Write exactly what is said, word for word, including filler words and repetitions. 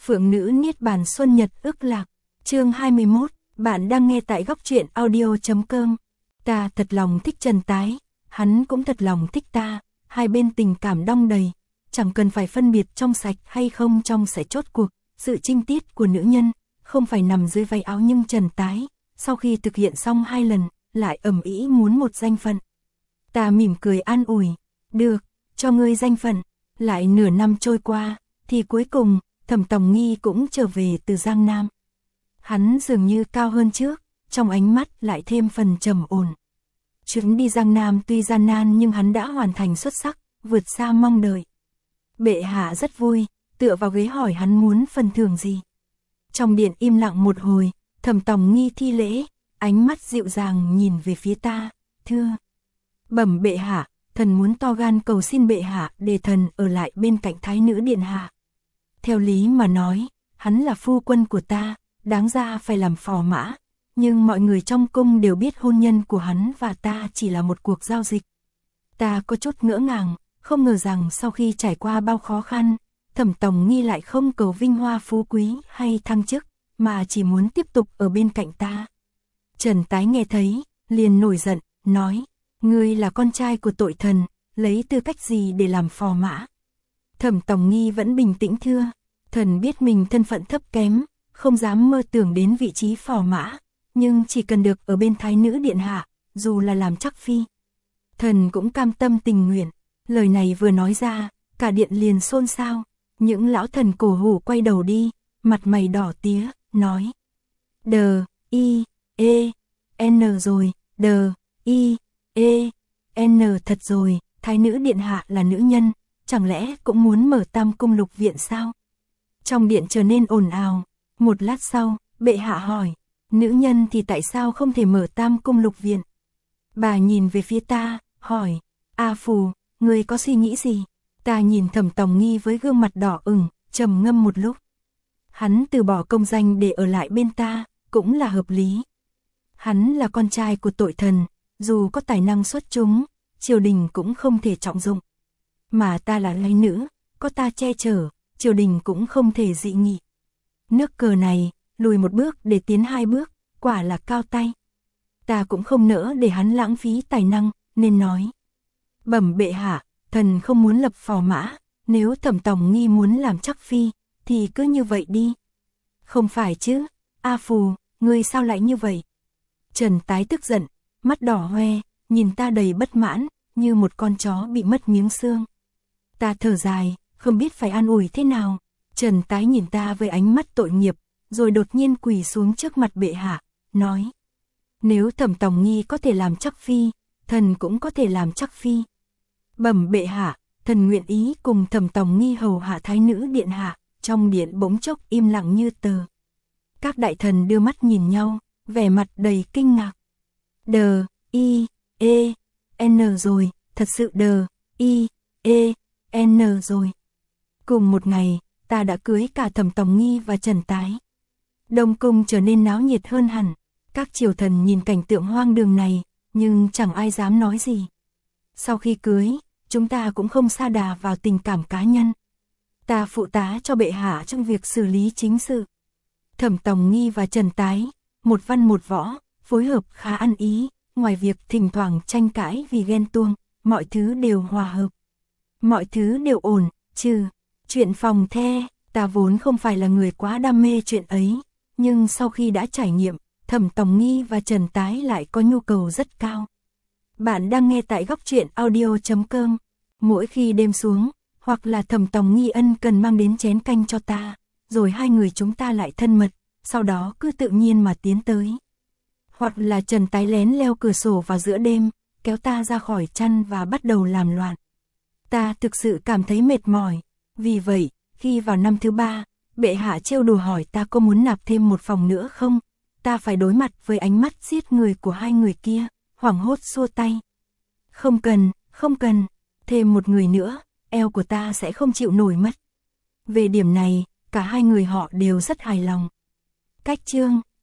Phượng Nữ Niết Bàn Xuân Nhật ức lạc, chương hai mươi mốt, bạn đang nghe tại góc truyện audio chấm com. Ta thật lòng thích Trần Tái, hắn cũng thật lòng thích ta, hai bên tình cảm đong đầy, chẳng cần phải phân biệt trong sạch hay không trong sẽ chốt cuộc, sự trinh tiết của nữ nhân, không phải nằm dưới váy áo nhưng Trần Tái, sau khi thực hiện xong hai lần, lại ầm ĩ muốn một danh phận. Ta mỉm cười an ủi, được, cho ngươi danh phận, lại nửa năm trôi qua, thì cuối cùng, Thẩm Tòng Nghi cũng trở về từ Giang Nam. Hắn dường như cao hơn trước, trong ánh mắt lại thêm phần trầm ổn. Chuyến đi Giang Nam tuy gian nan nhưng hắn đã hoàn thành xuất sắc, vượt xa mong đợi. Bệ hạ rất vui, tựa vào ghế hỏi hắn muốn phần thưởng gì. Trong điện im lặng một hồi, Thẩm Tòng Nghi thi lễ, ánh mắt dịu dàng nhìn về phía ta, thưa. Bẩm bệ hạ, thần muốn to gan cầu xin bệ hạ để thần ở lại bên cạnh thái nữ điện hạ. Theo lý mà nói, hắn là phu quân của ta, đáng ra phải làm phò mã, nhưng mọi người trong cung đều biết hôn nhân của hắn và ta chỉ là một cuộc giao dịch. Ta có chút ngỡ ngàng, không ngờ rằng sau khi trải qua bao khó khăn, Thẩm Tòng Nghi lại không cầu vinh hoa phú quý hay thăng chức, mà chỉ muốn tiếp tục ở bên cạnh ta. Trần Tái nghe thấy, liền nổi giận, nói, ngươi là con trai của tội thần, lấy tư cách gì để làm phò mã? Thẩm Tòng Nghi vẫn bình tĩnh thưa, thần biết mình thân phận thấp kém, không dám mơ tưởng đến vị trí phò mã, nhưng chỉ cần được ở bên thái nữ điện hạ, dù là làm chắc phi. Thần cũng cam tâm tình nguyện, lời này vừa nói ra, cả điện liền xôn xao, những lão thần cổ hủ quay đầu đi, mặt mày đỏ tía, nói. Đờ, y, e, n rồi, đờ, y, e, n thật rồi, thái nữ điện hạ là nữ nhân, chẳng lẽ cũng muốn mở Tam Cung Lục Viện sao? Trong điện trở nên ồn ào, một lát sau, bệ hạ hỏi, nữ nhân thì tại sao không thể mở Tam Cung Lục Viện? Bà nhìn về phía ta, hỏi, A Phù, ngươi có suy nghĩ gì? Ta nhìn Thẩm Tòng Nghi với gương mặt đỏ ửng, trầm ngâm một lúc. Hắn từ bỏ công danh để ở lại bên ta, cũng là hợp lý. Hắn là con trai của tội thần, dù có tài năng xuất chúng, triều đình cũng không thể trọng dụng. Mà ta là lấy nữ, có ta che chở, triều đình cũng không thể dị nghị. Nước cờ này, lùi một bước để tiến hai bước, quả là cao tay. Ta cũng không nỡ để hắn lãng phí tài năng, nên nói. Bẩm bệ hạ, thần không muốn lập phò mã, nếu Thẩm Tòng Nghi muốn làm chắc phi, thì cứ như vậy đi. Không phải chứ, A Phù, ngươi sao lại như vậy? Trần Tái tức giận, mắt đỏ hoe, nhìn ta đầy bất mãn, như một con chó bị mất miếng xương. Ta thở dài, không biết phải an ủi thế nào. Trần Tái nhìn ta với ánh mắt tội nghiệp, rồi đột nhiên quỳ xuống trước mặt bệ hạ, nói. Nếu Thẩm Tòng Nghi có thể làm chắc phi, thần cũng có thể làm chắc phi. Bẩm bệ hạ, thần nguyện ý cùng Thẩm Tòng Nghi hầu hạ thái nữ điện hạ. Trong điện bỗng chốc im lặng như tờ. Các đại thần đưa mắt nhìn nhau, vẻ mặt đầy kinh ngạc. Đờ, y, e, n rồi, thật sự đờ, y, e, n rồi. Cùng một ngày, ta đã cưới cả Thẩm Tòng Nghi và Trần Tái. Đông cung trở nên náo nhiệt hơn hẳn. Các triều thần nhìn cảnh tượng hoang đường này, nhưng chẳng ai dám nói gì. Sau khi cưới, chúng ta cũng không sa đà vào tình cảm cá nhân. Ta phụ tá cho bệ hạ trong việc xử lý chính sự. Thẩm Tòng Nghi và Trần Tái, một văn một võ, phối hợp khá ăn ý, ngoài việc thỉnh thoảng tranh cãi vì ghen tuông, mọi thứ đều hòa hợp. Mọi thứ đều ổn, trừ chuyện phòng the, ta vốn không phải là người quá đam mê chuyện ấy, nhưng sau khi đã trải nghiệm, Thẩm Tòng Nghi và Trần Tái lại có nhu cầu rất cao. Bạn đang nghe tại góc truyện audio chấm com, mỗi khi đêm xuống, hoặc là Thẩm Tòng Nghi ân cần mang đến chén canh cho ta, rồi hai người chúng ta lại thân mật, sau đó cứ tự nhiên mà tiến tới. Hoặc là Trần Tái lén leo cửa sổ vào giữa đêm, kéo ta ra khỏi chăn và bắt đầu làm loạn. Ta thực sự cảm thấy mệt mỏi, vì vậy, khi vào năm thứ ba, bệ hạ trêu đùa hỏi ta có muốn nạp thêm một phòng nữa không, ta phải đối mặt với ánh mắt giết người của hai người kia, hoảng hốt xua tay. Không cần, không cần, thêm một người nữa. Eo của ta sẽ không chịu nổi mất. Về điểm này, cả hai người họ đều rất hài lòng. Cách chương